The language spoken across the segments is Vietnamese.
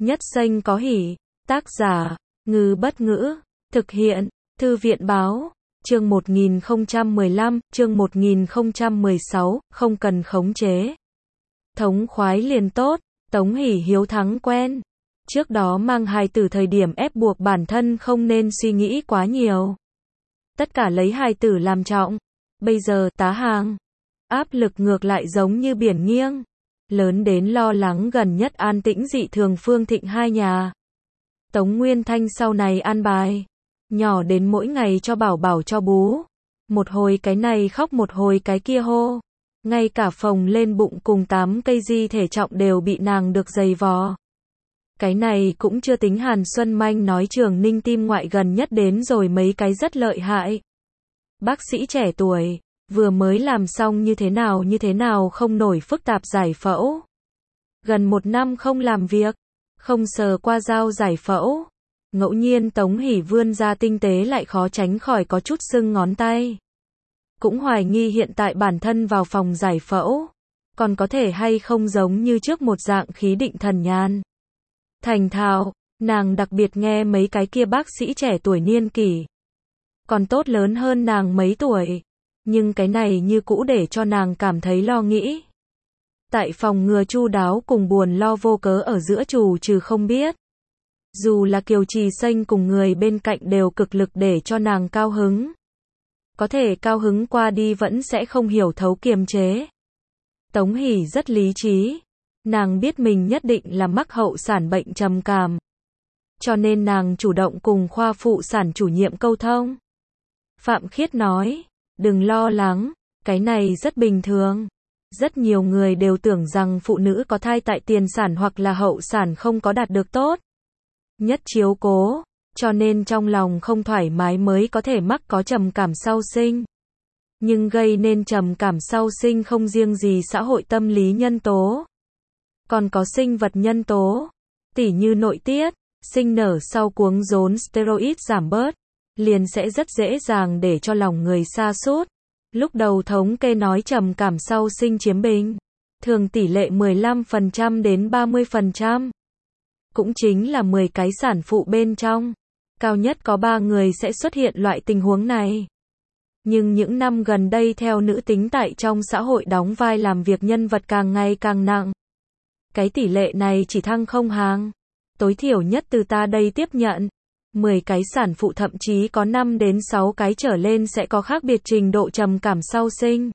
Nhất Xanh có hỉ. Tác giả, Ngư Bất Ngữ. Thực hiện, Thư viện Báo. Chương 1015, chương 1016, không cần khống chế. Thống khoái liền tốt, Tống Hỷ hiếu thắng quen. Trước đó mang hài tử thời điểm ép buộc bản thân không nên suy nghĩ quá nhiều. Tất cả lấy hài tử làm trọng. Bây giờ tá hàng. Áp lực ngược lại giống như biển nghiêng. Lớn đến lo lắng gần nhất an tĩnh dị thường Phương Thịnh hai nhà. Tống Nguyên Thanh sau này an bài. Nhỏ đến mỗi ngày cho bảo bảo cho bú. Một hồi cái này khóc một hồi cái kia hô. Ngay cả phồng lên bụng cùng 8 cây di thể trọng đều bị nàng được giày vò. Cái này cũng chưa tính Hàn Xuân Manh nói Trường Ninh tim ngoại gần nhất đến rồi mấy cái rất lợi hại. Bác sĩ trẻ tuổi, vừa mới làm xong như thế nào không nổi phức tạp giải phẫu. Gần 1 năm không làm việc, không sờ qua dao giải phẫu. Ngẫu nhiên Tống Hỷ vươn ra tinh tế lại khó tránh khỏi có chút sưng ngón tay. Cũng hoài nghi hiện tại bản thân vào phòng giải phẫu, còn có thể hay không giống như trước một dạng khí định thần nhàn. Thành thạo, nàng đặc biệt nghe mấy cái kia bác sĩ trẻ tuổi niên kỷ. Còn tốt lớn hơn nàng mấy tuổi, nhưng cái này như cũ để cho nàng cảm thấy lo nghĩ. Tại phòng ngừa chu đáo cùng buồn lo vô cớ ở giữa trừ không biết. Dù là Kiều Trì Xanh cùng người bên cạnh đều cực lực để cho nàng cao hứng. Có thể cao hứng qua đi vẫn sẽ không hiểu thấu kiềm chế. Tống Hỷ rất lý trí. Nàng biết mình nhất định là mắc hậu sản bệnh trầm cảm. Cho nên nàng chủ động cùng khoa phụ sản chủ nhiệm câu thông. Phạm Khiết nói, đừng lo lắng, cái này rất bình thường. Rất nhiều người đều tưởng rằng phụ nữ có thai tại tiền sản hoặc là hậu sản không có đạt được tốt nhất chiếu cố, cho nên trong lòng không thoải mái mới có thể mắc có trầm cảm sau sinh. Nhưng gây nên trầm cảm sau sinh không riêng gì xã hội tâm lý nhân tố, còn có sinh vật nhân tố, tỉ như nội tiết, sinh nở sau cuống rốn steroid giảm bớt, liền sẽ rất dễ dàng để cho lòng người sa sút. Lúc đầu thống kê nói trầm cảm sau sinh chiếm bình thường tỷ lệ 15% đến 30%. Cũng chính là 10 cái sản phụ bên trong, cao nhất có 3 người sẽ xuất hiện loại tình huống này. Nhưng những năm gần đây theo nữ tính tại trong xã hội đóng vai làm việc nhân vật càng ngày càng nặng. Cái tỷ lệ này chỉ thăng không hàng. Tối thiểu nhất từ ta đây tiếp nhận, 10 cái sản phụ thậm chí có 5 đến 6 cái trở lên sẽ có khác biệt trình độ trầm cảm sau sinh.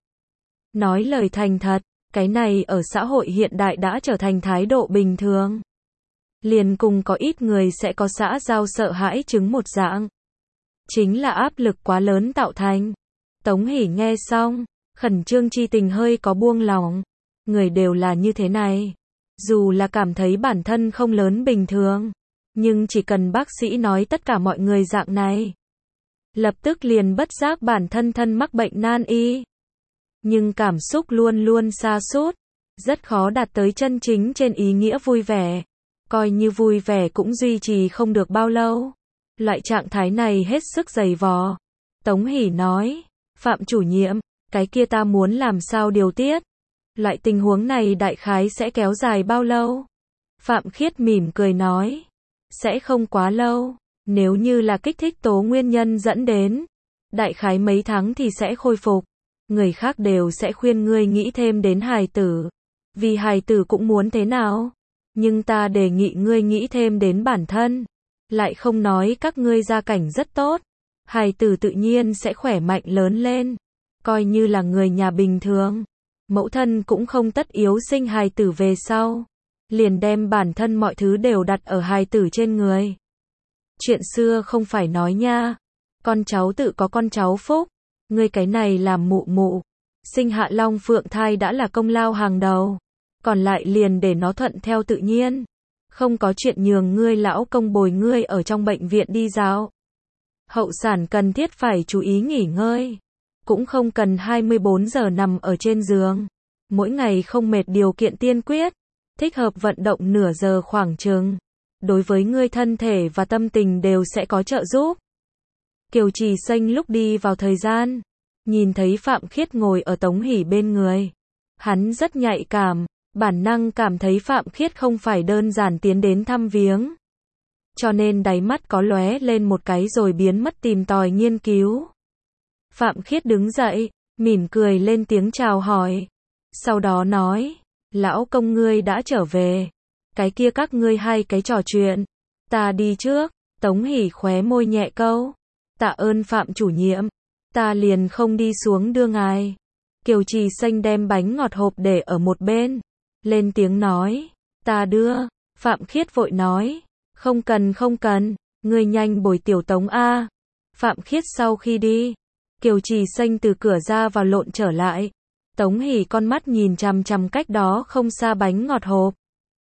Nói lời thành thật, cái này ở xã hội hiện đại đã trở thành thái độ bình thường. Liền cùng có ít người sẽ có xã giao sợ hãi chứng một dạng. Chính là áp lực quá lớn tạo thành. Tống Hỷ nghe xong, khẩn trương chi tình hơi có buông lỏng. Người đều là như thế này. Dù là cảm thấy bản thân không lớn bình thường, nhưng chỉ cần bác sĩ nói tất cả mọi người dạng này, lập tức liền bất giác bản thân mắc bệnh nan y. Nhưng cảm xúc luôn luôn sa sút, rất khó đạt tới chân chính trên ý nghĩa vui vẻ. Coi như vui vẻ cũng duy trì không được bao lâu. Loại trạng thái này hết sức dày vò. Tống Hỷ nói, Phạm chủ nhiệm, cái kia ta muốn làm sao điều tiết. Loại tình huống này đại khái sẽ kéo dài bao lâu? Phạm Khiết mỉm cười nói, sẽ không quá lâu. Nếu như là kích thích tố nguyên nhân dẫn đến, đại khái mấy tháng thì sẽ khôi phục. Người khác đều sẽ khuyên ngươi nghĩ thêm đến hài tử. Vì hài tử cũng muốn thế nào? Nhưng ta đề nghị ngươi nghĩ thêm đến bản thân. Lại không nói các ngươi gia cảnh rất tốt. Hài tử tự nhiên sẽ khỏe mạnh lớn lên. Coi như là người nhà bình thường. Mẫu thân cũng không tất yếu sinh hài tử về sau. Liền đem bản thân mọi thứ đều đặt ở hài tử trên người. Chuyện xưa không phải nói nha. Con cháu tự có con cháu phúc. Ngươi cái này làm mụ. Sinh hạ long phượng thai đã là công lao hàng đầu. Còn lại liền để nó thuận theo tự nhiên. Không có chuyện nhường ngươi lão công bồi ngươi ở trong bệnh viện đi dạo. Hậu sản cần thiết phải chú ý nghỉ ngơi. Cũng không cần 24 giờ nằm ở trên giường. Mỗi ngày không mệt điều kiện tiên quyết. Thích hợp vận động nửa giờ khoảng chừng. Đối với ngươi thân thể và tâm tình đều sẽ có trợ giúp. Kiều Trì Xanh lúc đi vào thời gian, nhìn thấy Phạm Khiết ngồi ở Tống Hỷ bên người. Hắn rất nhạy cảm. Bản năng cảm thấy Phạm Khiết không phải đơn giản tiến đến thăm viếng. Cho nên đáy mắt có lóe lên một cái rồi biến mất tìm tòi nghiên cứu. Phạm Khiết đứng dậy, mỉm cười lên tiếng chào hỏi. Sau đó nói, lão công ngươi đã trở về. Cái kia các ngươi hai cái trò chuyện. Ta đi trước. Tống Hỷ khóe môi nhẹ câu. Tạ ơn Phạm chủ nhiệm. Ta liền không đi xuống đưa ngài. Kiều Trì Xanh đem bánh ngọt hộp để ở một bên. Lên tiếng nói. Ta đưa. Phạm Khiết vội nói. Không cần. Ngươi nhanh bồi tiểu Tống A. Phạm Khiết sau khi đi. Kiều Trì Xanh từ cửa ra vào lộn trở lại. Tống Hỷ con mắt nhìn chằm chằm cách đó không xa bánh ngọt hộp.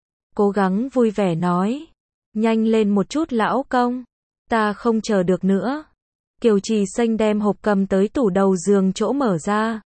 Cố gắng vui vẻ nói. Nhanh lên một chút lão công. Ta không chờ được nữa. Kiều Trì Xanh đem hộp cầm tới tủ đầu giường chỗ mở ra.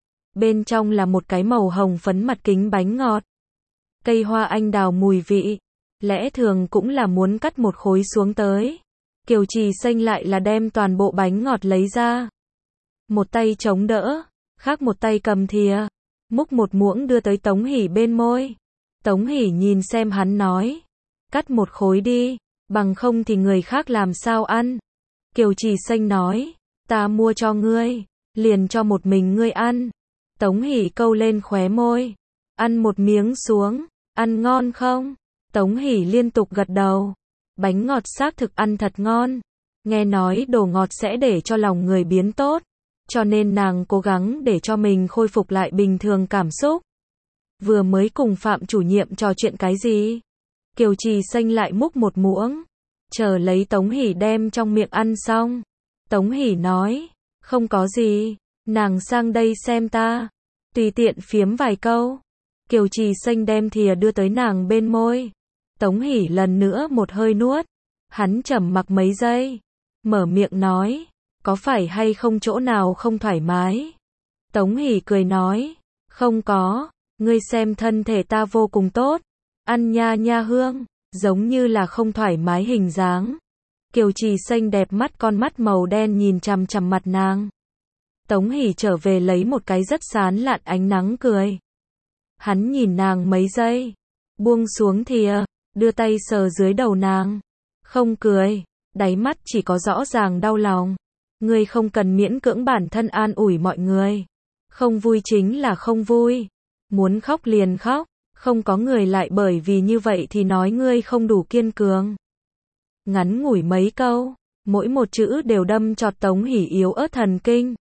Bên trong là một cái màu hồng phấn mặt kính bánh ngọt. Cây hoa anh đào mùi vị. Lẽ thường cũng là muốn cắt một khối xuống tới. Kiều Trì Xanh lại là đem toàn bộ bánh ngọt lấy ra. Một tay chống đỡ, khác một tay cầm thìa, múc một muỗng đưa tới Tống Hỷ bên môi. Tống Hỷ nhìn xem hắn nói, cắt một khối đi, bằng không thì người khác làm sao ăn. Kiều Trì Xanh nói, ta mua cho ngươi, liền cho một mình ngươi ăn. Tống Hỷ câu lên khóe môi, ăn một miếng xuống, ăn ngon không? Tống Hỷ liên tục gật đầu, bánh ngọt xác thực ăn thật ngon. Nghe nói đồ ngọt sẽ để cho lòng người biến tốt. Cho nên nàng cố gắng để cho mình khôi phục lại bình thường cảm xúc. Vừa mới cùng Phạm chủ nhiệm trò chuyện cái gì? Kiều Trì Xanh lại múc một muỗng. Chờ lấy Tống Hỷ đem trong miệng ăn xong. Tống Hỷ nói, không có gì, nàng sang đây xem ta. Tùy tiện phiếm vài câu. Kiều Trì Xanh đem thìa đưa tới nàng bên môi. Tống Hỷ lần nữa một hơi nuốt. Hắn trầm mặc mấy giây. Mở miệng nói. Có phải hay không chỗ nào không thoải mái? Tống Hỷ cười nói. Không có. Ngươi xem thân thể ta vô cùng tốt. Ăn nha nha hương. Giống như là không thoải mái hình dáng. Kiều Trì Xanh đẹp mắt con mắt màu đen nhìn chằm chằm mặt nàng. Tống Hỷ trở về lấy một cái rất sán lạn ánh nắng cười. Hắn nhìn nàng mấy giây. Buông xuống thìa. Đưa tay sờ dưới đầu nàng. Không cười. Đáy mắt chỉ có rõ ràng đau lòng. Ngươi không cần miễn cưỡng bản thân an ủi mọi người. Không vui chính là không vui. Muốn khóc liền khóc. Không có người lại bởi vì như vậy thì nói ngươi không đủ kiên cường. Ngắn ngủi mấy câu. Mỗi một chữ đều đâm chọt Tống Hỷ yếu ớt thần kinh.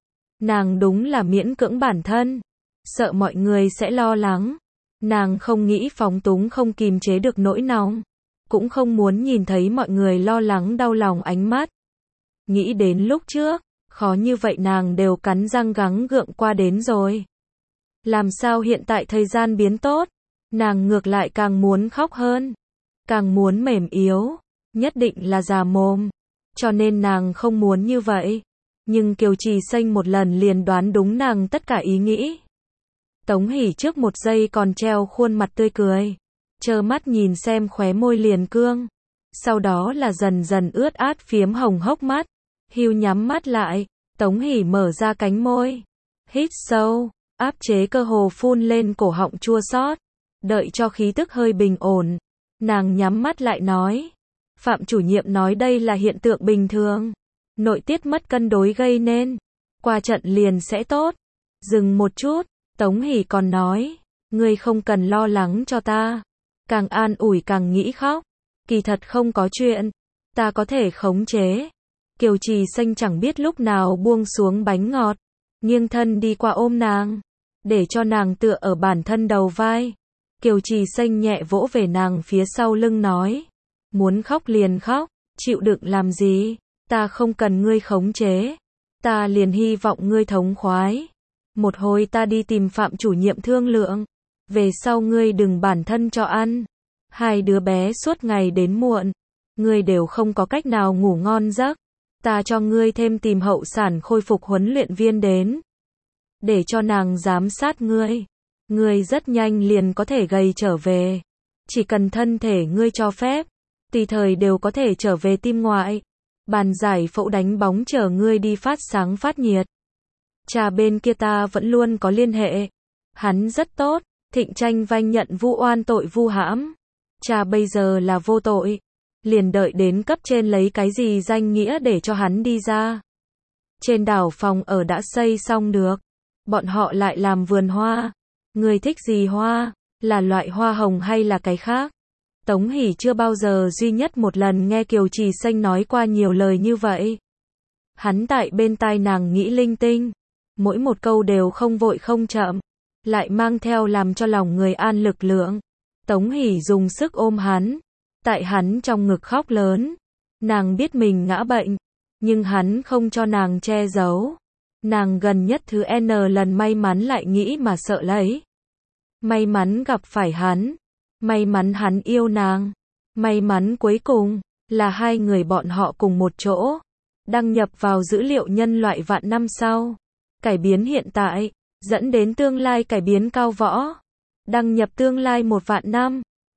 Nàng đúng là miễn cưỡng bản thân. Sợ mọi người sẽ lo lắng. Nàng không nghĩ phóng túng không kìm chế được nỗi lòng. Cũng không muốn nhìn thấy mọi người lo lắng đau lòng ánh mắt. Nghĩ đến lúc trước, khó như vậy nàng đều cắn răng gắng gượng qua đến rồi. Làm sao hiện tại thời gian biến tốt, nàng ngược lại càng muốn khóc hơn, càng muốn mềm yếu, nhất định là già mồm. Cho nên nàng không muốn như vậy. Nhưng Kiều Trì Xanh một lần liền đoán đúng nàng tất cả ý nghĩ. Tống Hỷ trước một giây còn treo khuôn mặt tươi cười. Trơ mắt nhìn xem khóe môi liền cương. Sau đó là dần dần ướt át phiếm hồng hốc mắt. Hưu nhắm mắt lại. Tống Hỷ mở ra cánh môi. Hít sâu. Áp chế cơ hồ phun lên cổ họng chua xót. Đợi cho khí tức hơi bình ổn. Nàng nhắm mắt lại nói. Phạm chủ nhiệm nói đây là hiện tượng bình thường. Nội tiết mất cân đối gây nên. Qua trận liền sẽ tốt. Dừng một chút. Tống Hỷ còn nói. Ngươi không cần lo lắng cho ta. Càng an ủi càng nghĩ khóc. Kỳ thật không có chuyện. Ta có thể khống chế. Kiều Trì Xanh chẳng biết lúc nào buông xuống bánh ngọt. Nghiêng thân đi qua ôm nàng. Để cho nàng tựa ở bản thân đầu vai. Kiều Trì Xanh nhẹ vỗ về nàng phía sau lưng nói. Muốn khóc liền khóc. Chịu đựng làm gì. Ta không cần ngươi khống chế. Ta liền hy vọng ngươi thống khoái. Một hồi ta đi tìm Phạm chủ nhiệm thương lượng. Về sau ngươi đừng bản thân cho ăn. Hai đứa bé suốt ngày đến muộn. Ngươi đều không có cách nào ngủ ngon giấc. Ta cho ngươi thêm tìm hậu sản khôi phục huấn luyện viên đến. Để cho nàng giám sát ngươi. Ngươi rất nhanh liền có thể gầy trở về. Chỉ cần thân thể ngươi cho phép. Tùy thời đều có thể trở về tim ngoại. Bàn giải phẫu đánh bóng chờ ngươi đi phát sáng phát nhiệt. Cha bên kia ta vẫn luôn có liên hệ. Hắn rất tốt. Thịnh tranh vanh nhận vu oan tội vu hãm. Cha bây giờ là vô tội. Liền đợi đến cấp trên lấy cái gì danh nghĩa để cho hắn đi ra. Trên đảo phòng ở đã xây xong được. Bọn họ lại làm vườn hoa. Người thích gì hoa? Là loại hoa hồng hay là cái khác? Tống Hỷ chưa bao giờ duy nhất một lần nghe Kiều Trì Xanh nói qua nhiều lời như vậy. Hắn tại bên tai nàng nghĩ linh tinh. Mỗi một câu đều không vội không chậm. Lại mang theo làm cho lòng người an lực lượng. Tống Hỷ dùng sức ôm hắn. Tại hắn trong ngực khóc lớn. Nàng biết mình ngã bệnh. Nhưng hắn không cho nàng che giấu. Nàng gần nhất thứ N lần may mắn lại nghĩ mà sợ lấy. May mắn gặp phải hắn. May mắn hắn yêu nàng. May mắn cuối cùng là hai người bọn họ cùng một chỗ. Đăng nhập vào dữ liệu nhân loại vạn năm sau. Cải biến hiện tại. Dẫn đến tương lai cải biến cao võ. Đăng nhập tương lai 1 vạn năm.